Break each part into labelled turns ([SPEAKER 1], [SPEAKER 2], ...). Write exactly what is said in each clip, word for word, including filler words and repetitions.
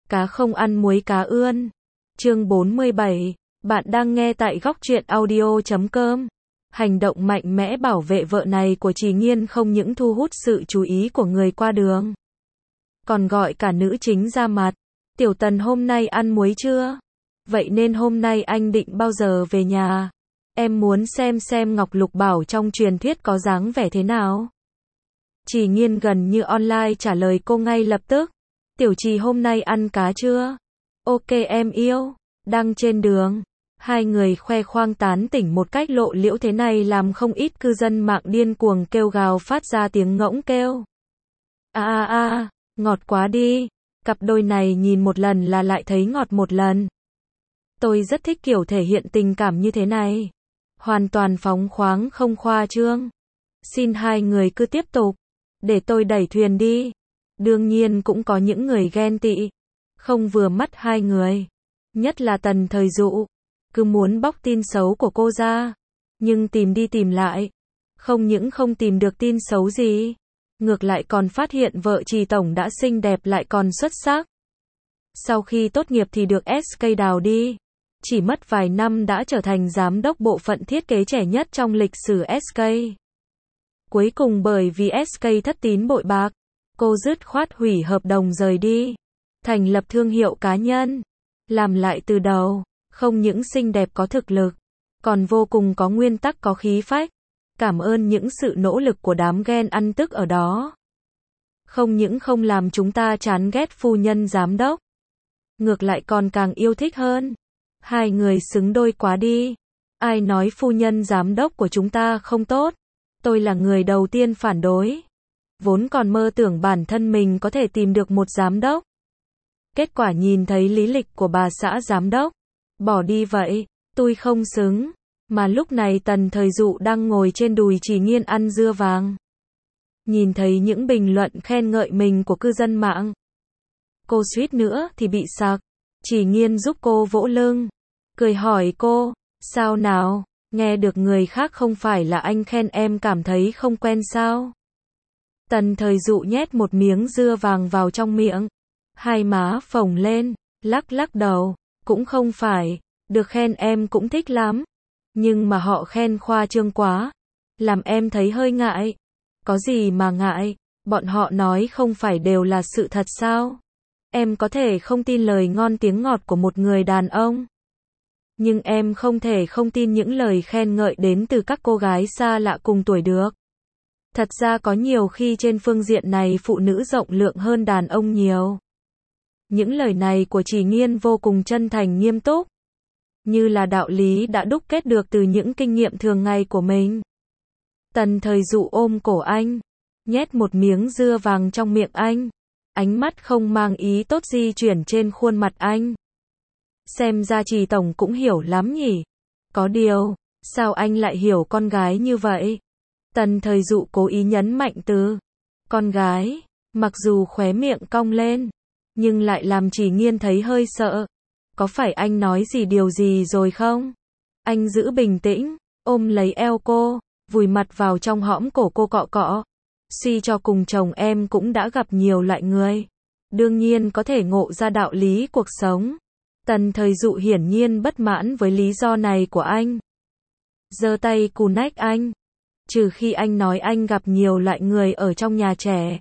[SPEAKER 1] Cá không ăn muối cá ươn. Chương bốn mươi bảy. Bạn đang nghe tại góc truyện audio chấm com. Hành động mạnh mẽ bảo vệ vợ này của Trì Nghiên không những thu hút sự chú ý của người qua đường, còn gọi cả nữ chính ra mặt. Tiểu Tần hôm nay ăn muối chưa? Vậy nên hôm nay anh định bao giờ về nhà? Em muốn xem xem Ngọc Lục Bảo trong truyền thuyết có dáng vẻ thế nào. Trì Nghiên gần như online trả lời cô ngay lập tức. Tiểu Trì hôm nay ăn cá chưa? Ok em yêu. Đang trên đường. Hai người khoe khoang tán tỉnh một cách lộ liễu thế này làm không ít cư dân mạng điên cuồng kêu gào phát ra tiếng ngỗng kêu. A a a, ngọt quá đi. Cặp đôi này nhìn một lần là lại thấy ngọt một lần. Tôi rất thích kiểu thể hiện tình cảm như thế này. Hoàn toàn phóng khoáng không khoa trương. Xin hai người cứ tiếp tục. Để tôi đẩy thuyền đi. Đương nhiên cũng có những người ghen tị. Không vừa mắt hai người. Nhất là Tần Thời Dụ. Cứ muốn bóc tin xấu của cô ra. Nhưng tìm đi tìm lại. Không những không tìm được tin xấu gì. Ngược lại còn phát hiện vợ Trì Tổng đã xinh đẹp lại còn xuất sắc. Sau khi tốt nghiệp thì được ét ca đào đi. Chỉ mất vài năm đã trở thành giám đốc bộ phận thiết kế trẻ nhất trong lịch sử ét ca. Cuối cùng bởi vì ét ca thất tín bội bạc, cô dứt khoát hủy hợp đồng rời đi. Thành lập thương hiệu cá nhân. Làm lại từ đầu. Không những xinh đẹp có thực lực, còn vô cùng có nguyên tắc có khí phách. Cảm ơn những sự nỗ lực của đám ghen ăn tức ở đó. Không những không làm chúng ta chán ghét phu nhân giám đốc. Ngược lại còn càng yêu thích hơn. Hai người xứng đôi quá đi. Ai nói phu nhân giám đốc của chúng ta không tốt? Tôi là người đầu tiên phản đối. Vốn còn mơ tưởng bản thân mình có thể tìm được một giám đốc. Kết quả nhìn thấy lý lịch của bà xã giám đốc. Bỏ đi vậy, tôi không xứng. Mà lúc này Tần Thời Dụ đang ngồi trên đùi Trì Nghiên ăn dưa vàng. Nhìn thấy những bình luận khen ngợi mình của cư dân mạng. Cô suýt nữa thì bị sặc. Trì Nghiên giúp cô vỗ lưng. Cười hỏi cô, sao nào, nghe được người khác không phải là anh khen em cảm thấy không quen sao? Tần Thời Dụ nhét một miếng dưa vàng vào trong miệng. Hai má phồng lên, lắc lắc đầu. Cũng không phải, được khen em cũng thích lắm. Nhưng mà họ khen khoa trương quá. Làm em thấy hơi ngại. Có gì mà ngại, bọn họ nói không phải đều là sự thật sao? Em có thể không tin lời ngon tiếng ngọt của một người đàn ông. Nhưng em không thể không tin những lời khen ngợi đến từ các cô gái xa lạ cùng tuổi được. Thật ra có nhiều khi trên phương diện này phụ nữ rộng lượng hơn đàn ông nhiều. Những lời này của Trì Nghiên vô cùng chân thành nghiêm túc. Như là đạo lý đã đúc kết được từ những kinh nghiệm thường ngày của mình. Tần Thời Dụ ôm cổ anh. Nhét một miếng dưa vàng trong miệng anh. Ánh mắt không mang ý tốt di chuyển trên khuôn mặt anh. Xem ra Trì Tổng cũng hiểu lắm nhỉ. Có điều, sao anh lại hiểu con gái như vậy? Tần Thời Dụ cố ý nhấn mạnh từ con gái. Mặc dù khóe miệng cong lên. Nhưng lại làm Trì Nghiên thấy hơi sợ. Có phải anh nói gì điều gì rồi không? Anh giữ bình tĩnh, ôm lấy eo cô, vùi mặt vào trong hõm cổ cô cọ cọ. Suy cho cùng chồng em cũng đã gặp nhiều loại người. Đương nhiên có thể ngộ ra đạo lý cuộc sống. Tần Thời Dụ hiển nhiên bất mãn với lý do này của anh. Giơ tay cù nách anh. Trừ khi anh nói anh gặp nhiều loại người ở trong nhà trẻ.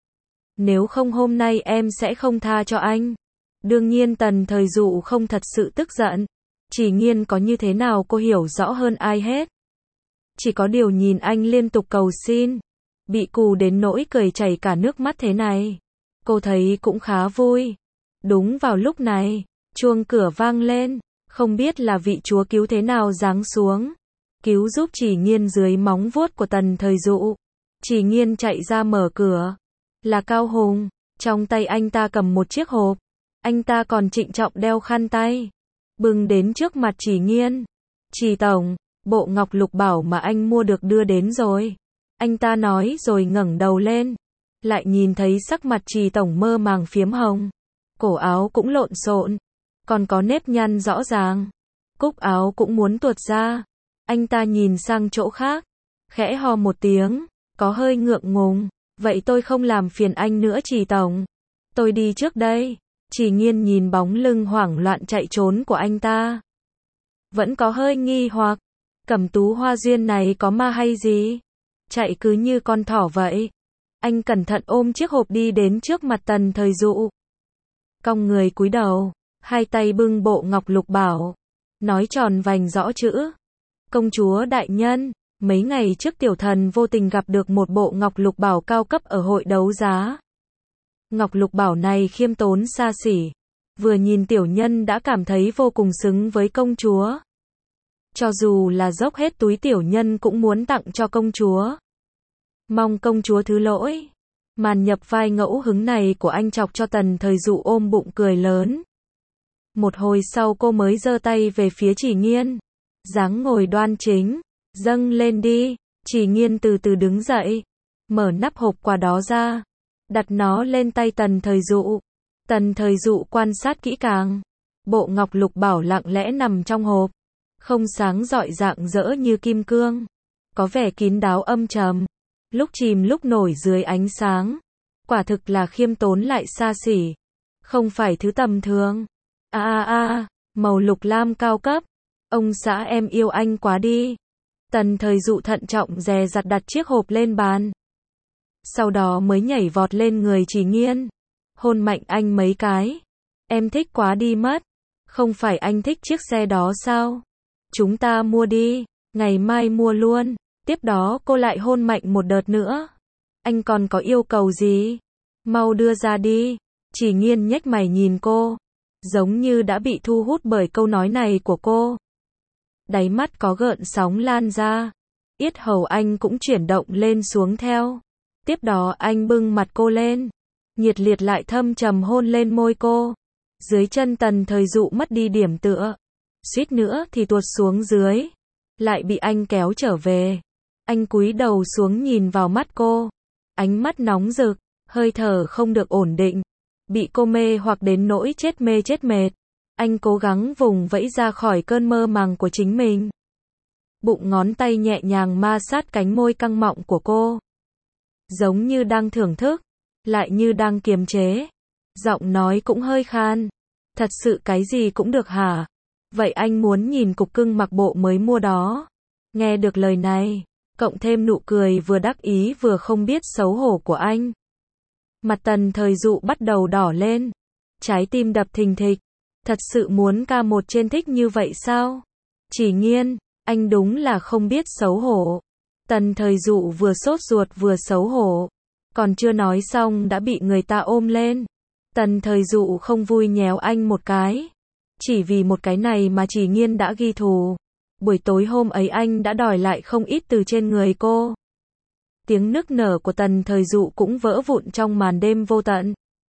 [SPEAKER 1] Nếu không hôm nay em sẽ không tha cho anh. Đương nhiên Tần Thời Dụ không thật sự tức giận. Trì Nghiên có như thế nào cô hiểu rõ hơn ai hết. Chỉ có điều nhìn anh liên tục cầu xin. Bị cù đến nỗi cười chảy cả nước mắt thế này. Cô thấy cũng khá vui. Đúng vào lúc này, chuông cửa vang lên. Không biết là vị chúa cứu thế nào giáng xuống. Cứu giúp Trì Nghiên dưới móng vuốt của Tần Thời Dụ. Trì Nghiên chạy ra mở cửa. Là Cao Hùng. Trong tay anh ta cầm một chiếc hộp. Anh ta còn trịnh trọng đeo khăn tay. Bưng đến trước mặt Trì Nghiên. Trì Tổng, bộ Ngọc Lục Bảo mà anh mua được đưa đến rồi. Anh ta nói rồi ngẩng đầu lên. Lại nhìn thấy sắc mặt Trì Tổng mơ màng phiếm hồng. Cổ áo cũng lộn xộn. Còn có nếp nhăn rõ ràng. Cúc áo cũng muốn tuột ra. Anh ta nhìn sang chỗ khác. Khẽ ho một tiếng. Có hơi ngượng ngùng. Vậy tôi không làm phiền anh nữa Trì Tổng. Tôi đi trước đây. Chỉ Nghiên nhìn bóng lưng hoảng loạn chạy trốn của anh ta. Vẫn có hơi nghi hoặc, Cẩm Tú Hoa Duyên này có ma hay gì? Chạy cứ như con thỏ vậy. Anh cẩn thận ôm chiếc hộp đi đến trước mặt Tần Thời Dụ. Cong người cúi đầu, hai tay bưng bộ ngọc lục bảo. Nói tròn vành rõ chữ. Công chúa đại nhân, mấy ngày trước tiểu thần vô tình gặp được một bộ ngọc lục bảo cao cấp ở hội đấu giá. Ngọc lục bảo này khiêm tốn xa xỉ. Vừa nhìn tiểu nhân đã cảm thấy vô cùng xứng với công chúa. Cho dù là dốc hết túi tiểu nhân cũng muốn tặng cho công chúa. Mong công chúa thứ lỗi. Màn nhập vai ngẫu hứng này của anh chọc cho Tần Thời Dụ ôm bụng cười lớn. Một hồi sau cô mới giơ tay về phía Chỉ Nghiên. Dáng ngồi đoan chính. Dâng lên đi. Chỉ Nghiên từ từ đứng dậy. Mở nắp hộp quà đó ra. Đặt nó lên tay Tần Thời Dụ. Tần Thời Dụ quan sát kỹ càng. Bộ ngọc lục bảo lặng lẽ nằm trong hộp. Không sáng rọi rạng rỡ như kim cương. Có vẻ kín đáo âm trầm. Lúc chìm lúc nổi dưới ánh sáng. Quả thực là khiêm tốn lại xa xỉ. Không phải thứ tầm thường. À à à, màu lục lam cao cấp. Ông xã em yêu anh quá đi. Tần Thời Dụ thận trọng dè dặt đặt chiếc hộp lên bàn. Sau đó mới nhảy vọt lên người Chỉ Nghiên. Hôn mạnh anh mấy cái. Em thích quá đi mất. Không phải anh thích chiếc xe đó sao? Chúng ta mua đi. Ngày mai mua luôn. Tiếp đó cô lại hôn mạnh một đợt nữa. Anh còn có yêu cầu gì? Mau đưa ra đi. Chỉ Nghiên nhếch mày nhìn cô. Giống như đã bị thu hút bởi câu nói này của cô. Đáy mắt có gợn sóng lan ra. Yết hầu anh cũng chuyển động lên xuống theo. Tiếp đó anh bưng mặt cô lên. Nhiệt liệt lại thâm trầm hôn lên môi cô. Dưới chân Tần Thời Dụ mất đi điểm tựa. Suýt nữa thì tuột xuống dưới. Lại bị anh kéo trở về. Anh cúi đầu xuống nhìn vào mắt cô. Ánh mắt nóng rực, hơi thở không được ổn định. Bị cô mê hoặc đến nỗi chết mê chết mệt. Anh cố gắng vùng vẫy ra khỏi cơn mơ màng của chính mình. Bụng ngón tay nhẹ nhàng ma sát cánh môi căng mọng của cô. Giống như đang thưởng thức, lại như đang kiềm chế. Giọng nói cũng hơi khan. Thật sự cái gì cũng được hả? Vậy anh muốn nhìn cục cưng mặc bộ mới mua đó. Nghe được lời này, cộng thêm nụ cười vừa đắc ý vừa không biết xấu hổ của anh. Mặt Tần Thời Dụ bắt đầu đỏ lên. Trái tim đập thình thịch. Thật sự muốn ca một trên thích như vậy sao? Chỉ Nghiên, anh đúng là không biết xấu hổ. Tần Thời Dụ vừa sốt ruột vừa xấu hổ. Còn chưa nói xong đã bị người ta ôm lên. Tần Thời Dụ không vui nhéo anh một cái. Chỉ vì một cái này mà Chỉ Nghiên đã ghi thù. Buổi tối hôm ấy anh đã đòi lại không ít từ trên người cô. Tiếng nức nở của Tần Thời Dụ cũng vỡ vụn trong màn đêm vô tận.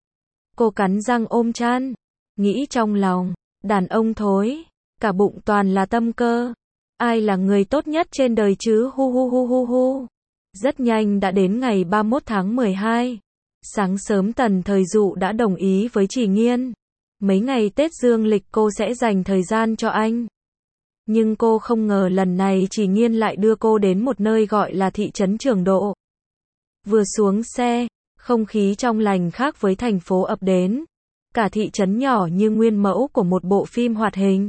[SPEAKER 1] Cô cắn răng ôm chăn. Nghĩ trong lòng, đàn ông thối. Cả bụng toàn là tâm cơ. Ai là người tốt nhất trên đời chứ hu hu hu hu hu. Rất nhanh đã đến ngày ba mươi mốt tháng mười hai. Sáng sớm Tần Thời Dụ đã đồng ý với Chỉ Nghiên. Mấy ngày Tết dương lịch cô sẽ dành thời gian cho anh. Nhưng cô không ngờ lần này Chỉ Nghiên lại đưa cô đến một nơi gọi là thị trấn Trường Độ. Vừa xuống xe, không khí trong lành khác với thành phố ập đến. Cả thị trấn nhỏ như nguyên mẫu của một bộ phim hoạt hình.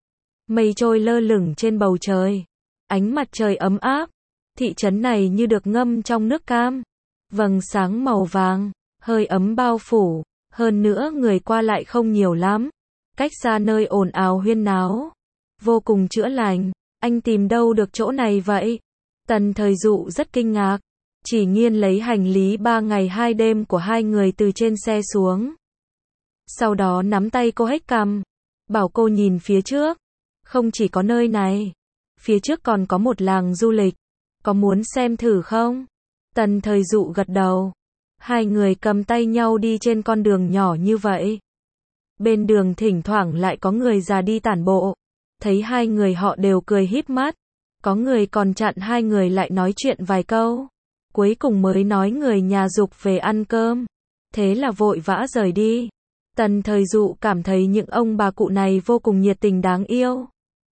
[SPEAKER 1] Mây trôi lơ lửng trên bầu trời. Ánh mặt trời ấm áp. Thị trấn này như được ngâm trong nước cam. Vầng sáng màu vàng, hơi ấm bao phủ. Hơn nữa người qua lại không nhiều lắm. Cách xa nơi ồn ào huyên náo. Vô cùng chữa lành. Anh tìm đâu được chỗ này vậy? Tần Thời Dụ rất kinh ngạc. Chỉ Nghiên lấy hành lý ba ngày hai đêm của hai người từ trên xe xuống. Sau đó nắm tay cô hếch cằm. Bảo cô nhìn phía trước. Không chỉ có nơi này. Phía trước còn có một làng du lịch. Có muốn xem thử không? Tần Thời Dụ gật đầu. Hai người cầm tay nhau đi trên con đường nhỏ như vậy. Bên đường thỉnh thoảng lại có người già đi tản bộ. Thấy hai người họ đều cười híp mắt. Có người còn chặn hai người lại nói chuyện vài câu. Cuối cùng mới nói người nhà giục về ăn cơm. Thế là vội vã rời đi. Tần Thời Dụ cảm thấy những ông bà cụ này vô cùng nhiệt tình đáng yêu.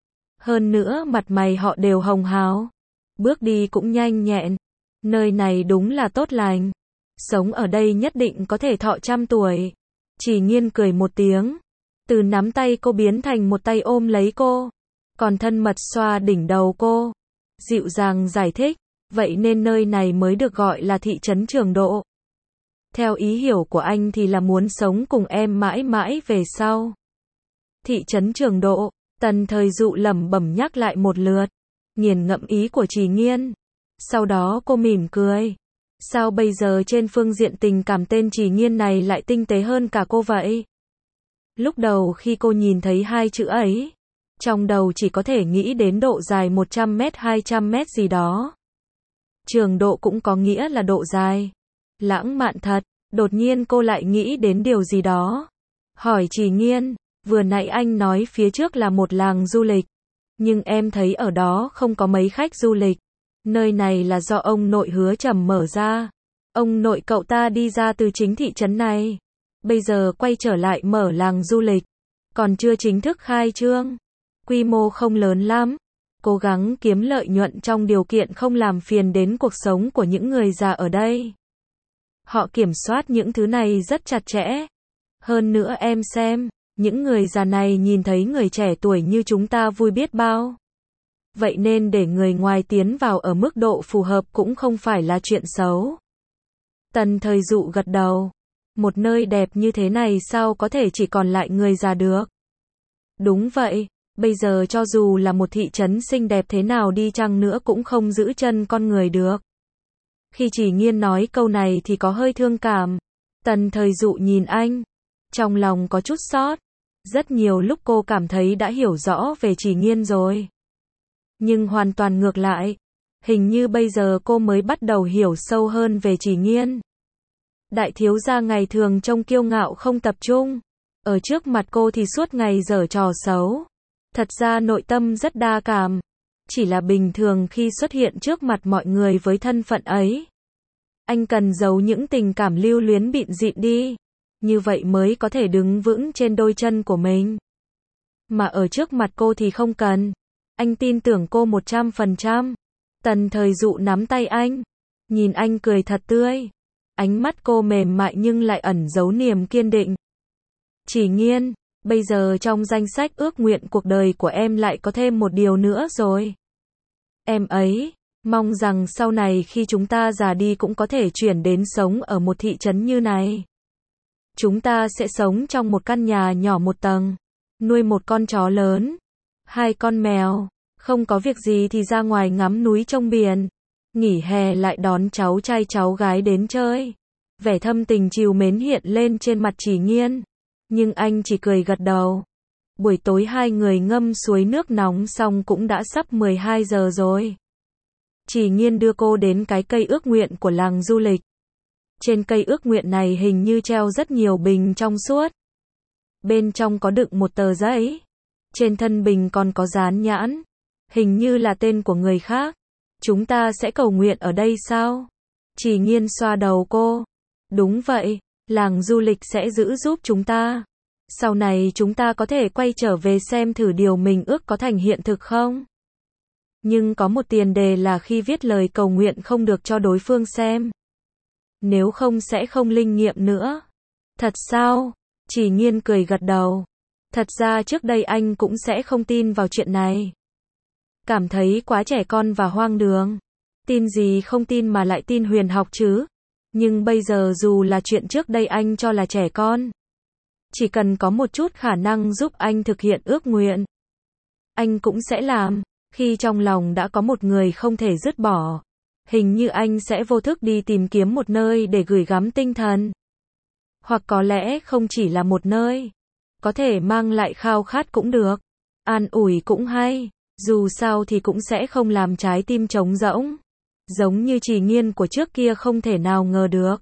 [SPEAKER 1] Hơn nữa mặt mày họ đều hồng hào. Bước đi cũng nhanh nhẹn. Nơi này đúng là tốt lành. Sống ở đây nhất định có thể thọ trăm tuổi. Chỉ Nghiên cười một tiếng, từ nắm tay cô biến thành một tay ôm lấy cô, còn thân mật xoa đỉnh đầu cô, dịu dàng giải thích, vậy nên nơi này mới được gọi là thị trấn Trường Độ. Theo ý hiểu của anh thì là muốn sống cùng em mãi mãi về sau. Thị trấn Trường Độ, Tần Thời Dụ lẩm bẩm nhắc lại một lượt, nghiền ngẫm ý của Chỉ Nghiên. Sau đó cô mỉm cười. Sao bây giờ trên phương diện tình cảm tên Chỉ Nghiên này lại tinh tế hơn cả cô vậy? Lúc đầu khi cô nhìn thấy hai chữ ấy, trong đầu chỉ có thể nghĩ đến độ dài một trăm mét hai trăm mét gì đó. Trường độ cũng có nghĩa là độ dài. Lãng mạn thật, đột nhiên cô lại nghĩ đến điều gì đó. Hỏi Chỉ Nghiên, vừa nãy anh nói phía trước là một làng du lịch, nhưng em thấy ở đó không có mấy khách du lịch. Nơi này là do ông nội Hứa Trầm mở ra. Ông nội cậu ta đi ra từ chính thị trấn này, bây giờ quay trở lại mở làng du lịch, còn chưa chính thức khai trương. Quy mô không lớn lắm, cố gắng kiếm lợi nhuận trong điều kiện không làm phiền đến cuộc sống của những người già ở đây. Họ kiểm soát những thứ này rất chặt chẽ. Hơn nữa em xem, những người già này nhìn thấy người trẻ tuổi như chúng ta vui biết bao. Vậy nên để người ngoài tiến vào ở mức độ phù hợp cũng không phải là chuyện xấu. Tần Thời Dụ gật đầu. Một nơi đẹp như thế này sao có thể chỉ còn lại người già được? Đúng vậy, bây giờ cho dù là một thị trấn xinh đẹp thế nào đi chăng nữa cũng không giữ chân con người được. Khi Chỉ Nghiên nói câu này thì có hơi thương cảm. Tần Thời Dụ nhìn anh, trong lòng có chút xót. Rất nhiều lúc cô cảm thấy đã hiểu rõ về Chỉ Nghiên rồi. Nhưng hoàn toàn ngược lại, hình như bây giờ cô mới bắt đầu hiểu sâu hơn về Chỉ Nghiên. Đại thiếu gia ngày thường trông kiêu ngạo không tập trung, ở trước mặt cô thì suốt ngày giở trò xấu. Thật ra nội tâm rất đa cảm, chỉ là bình thường khi xuất hiện trước mặt mọi người với thân phận ấy, anh cần giấu những tình cảm lưu luyến bịn dịn đi, như vậy mới có thể đứng vững trên đôi chân của mình. Mà ở trước mặt cô thì không cần. Anh tin tưởng cô một trăm phần trăm. Tần Thời Dụ nắm tay anh, nhìn anh cười thật tươi. Ánh mắt cô mềm mại nhưng lại ẩn giấu niềm kiên định. Chỉ Nghiên, bây giờ trong danh sách ước nguyện cuộc đời của em lại có thêm một điều nữa rồi. Em ấy, mong rằng sau này khi chúng ta già đi cũng có thể chuyển đến sống ở một thị trấn như này. Chúng ta sẽ sống trong một căn nhà nhỏ một tầng, nuôi một con chó lớn, hai con mèo, không có việc gì thì ra ngoài ngắm núi trông biển, nghỉ hè lại đón cháu trai cháu gái đến chơi. Vẻ thâm tình trìu mến hiện lên trên mặt Chỉ Nghiên, nhưng anh chỉ cười gật đầu. Buổi tối hai người ngâm suối nước nóng xong cũng đã sắp mười hai giờ rồi. Chỉ Nghiên đưa cô đến cái cây ước nguyện của làng du lịch. Trên cây ước nguyện này hình như treo rất nhiều bình trong suốt. Bên trong có đựng một tờ giấy. Trên thân bình còn có dán nhãn, hình như là tên của người khác. Chúng ta sẽ cầu nguyện ở đây sao? Chỉ Nghiên xoa đầu cô. Đúng vậy, làng du lịch sẽ giữ giúp chúng ta. Sau này chúng ta có thể quay trở về xem thử điều mình ước có thành hiện thực không? Nhưng có một tiền đề là khi viết lời cầu nguyện không được cho đối phương xem. Nếu không sẽ không linh nghiệm nữa. Thật sao? Chỉ Nghiên cười gật đầu. Thật ra trước đây anh cũng sẽ không tin vào chuyện này. Cảm thấy quá trẻ con và hoang đường. Tin gì không tin mà lại tin huyền học chứ. Nhưng bây giờ dù là chuyện trước đây anh cho là trẻ con, chỉ cần có một chút khả năng giúp anh thực hiện ước nguyện, anh cũng sẽ làm. Khi trong lòng đã có một người không thể dứt bỏ, hình như anh sẽ vô thức đi tìm kiếm một nơi để gửi gắm tinh thần. Hoặc có lẽ không chỉ là một nơi, có thể mang lại khao khát cũng được, an ủi cũng hay, dù sao thì cũng sẽ không làm trái tim trống rỗng. Giống như Chỉ Nghiên của trước kia không thể nào ngờ được.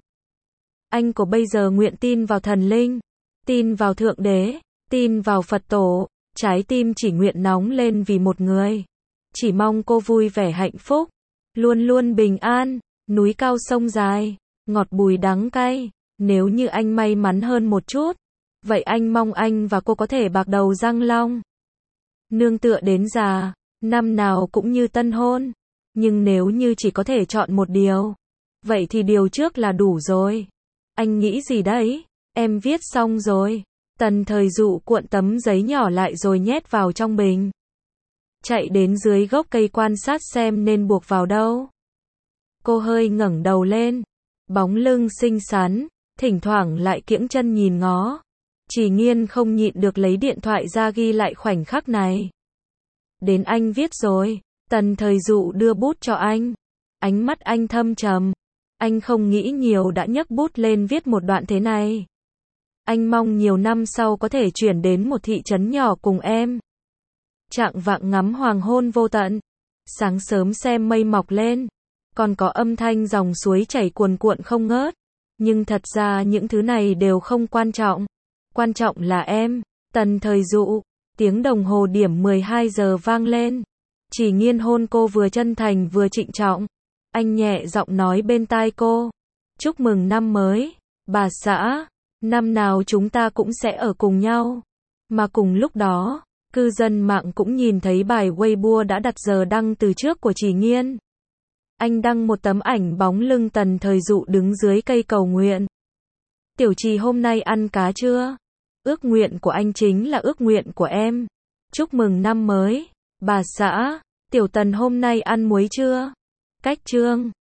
[SPEAKER 1] Anh của bây giờ nguyện tin vào thần linh, tin vào Thượng Đế, tin vào Phật Tổ, trái tim chỉ nguyện nóng lên vì một người. Chỉ mong cô vui vẻ hạnh phúc, luôn luôn bình an, núi cao sông dài, ngọt bùi đắng cay. Nếu như anh may mắn hơn một chút, vậy anh mong anh và cô có thể bạc đầu răng long, nương tựa đến già, năm nào cũng như tân hôn. Nhưng nếu như chỉ có thể chọn một điều, vậy thì điều trước là đủ rồi. Anh nghĩ gì đấy? Em viết xong rồi. Tần Thời Dụ cuộn tấm giấy nhỏ lại rồi nhét vào trong bình. Chạy đến dưới gốc cây quan sát xem nên buộc vào đâu. Cô hơi ngẩng đầu lên. Bóng lưng xinh xắn, thỉnh thoảng lại kiễng chân nhìn ngó. Chỉ Nghiên không nhịn được lấy điện thoại ra ghi lại khoảnh khắc này. Đến anh viết rồi. Tần Thời Dụ đưa bút cho anh. Ánh mắt anh thâm trầm. Anh không nghĩ nhiều đã nhấc bút lên viết một đoạn thế này. Anh mong nhiều năm sau có thể chuyển đến một thị trấn nhỏ cùng em. Trạng vạng ngắm hoàng hôn vô tận. Sáng sớm xem mây mọc lên. Còn có âm thanh dòng suối chảy cuồn cuộn không ngớt. Nhưng thật ra những thứ này đều không quan trọng. Quan trọng là em. Tần Thời Dụ. Tiếng đồng hồ điểm mười hai giờ vang lên. Chỉ Nghiên hôn cô vừa chân thành vừa trịnh trọng. Anh nhẹ giọng nói bên tai cô. Chúc mừng năm mới, bà xã. Năm nào chúng ta cũng sẽ ở cùng nhau. Mà cùng lúc đó, cư dân mạng cũng nhìn thấy bài Weibo đã đặt giờ đăng từ trước của Chỉ Nghiên. Anh đăng một tấm ảnh bóng lưng Tần Thời Dụ đứng dưới cây cầu nguyện. Tiểu Trì hôm nay ăn cá chưa? Ước nguyện của anh chính là ước nguyện của em. Chúc mừng năm mới, bà xã. Tiểu Tần hôm nay ăn muối chưa? Cách chương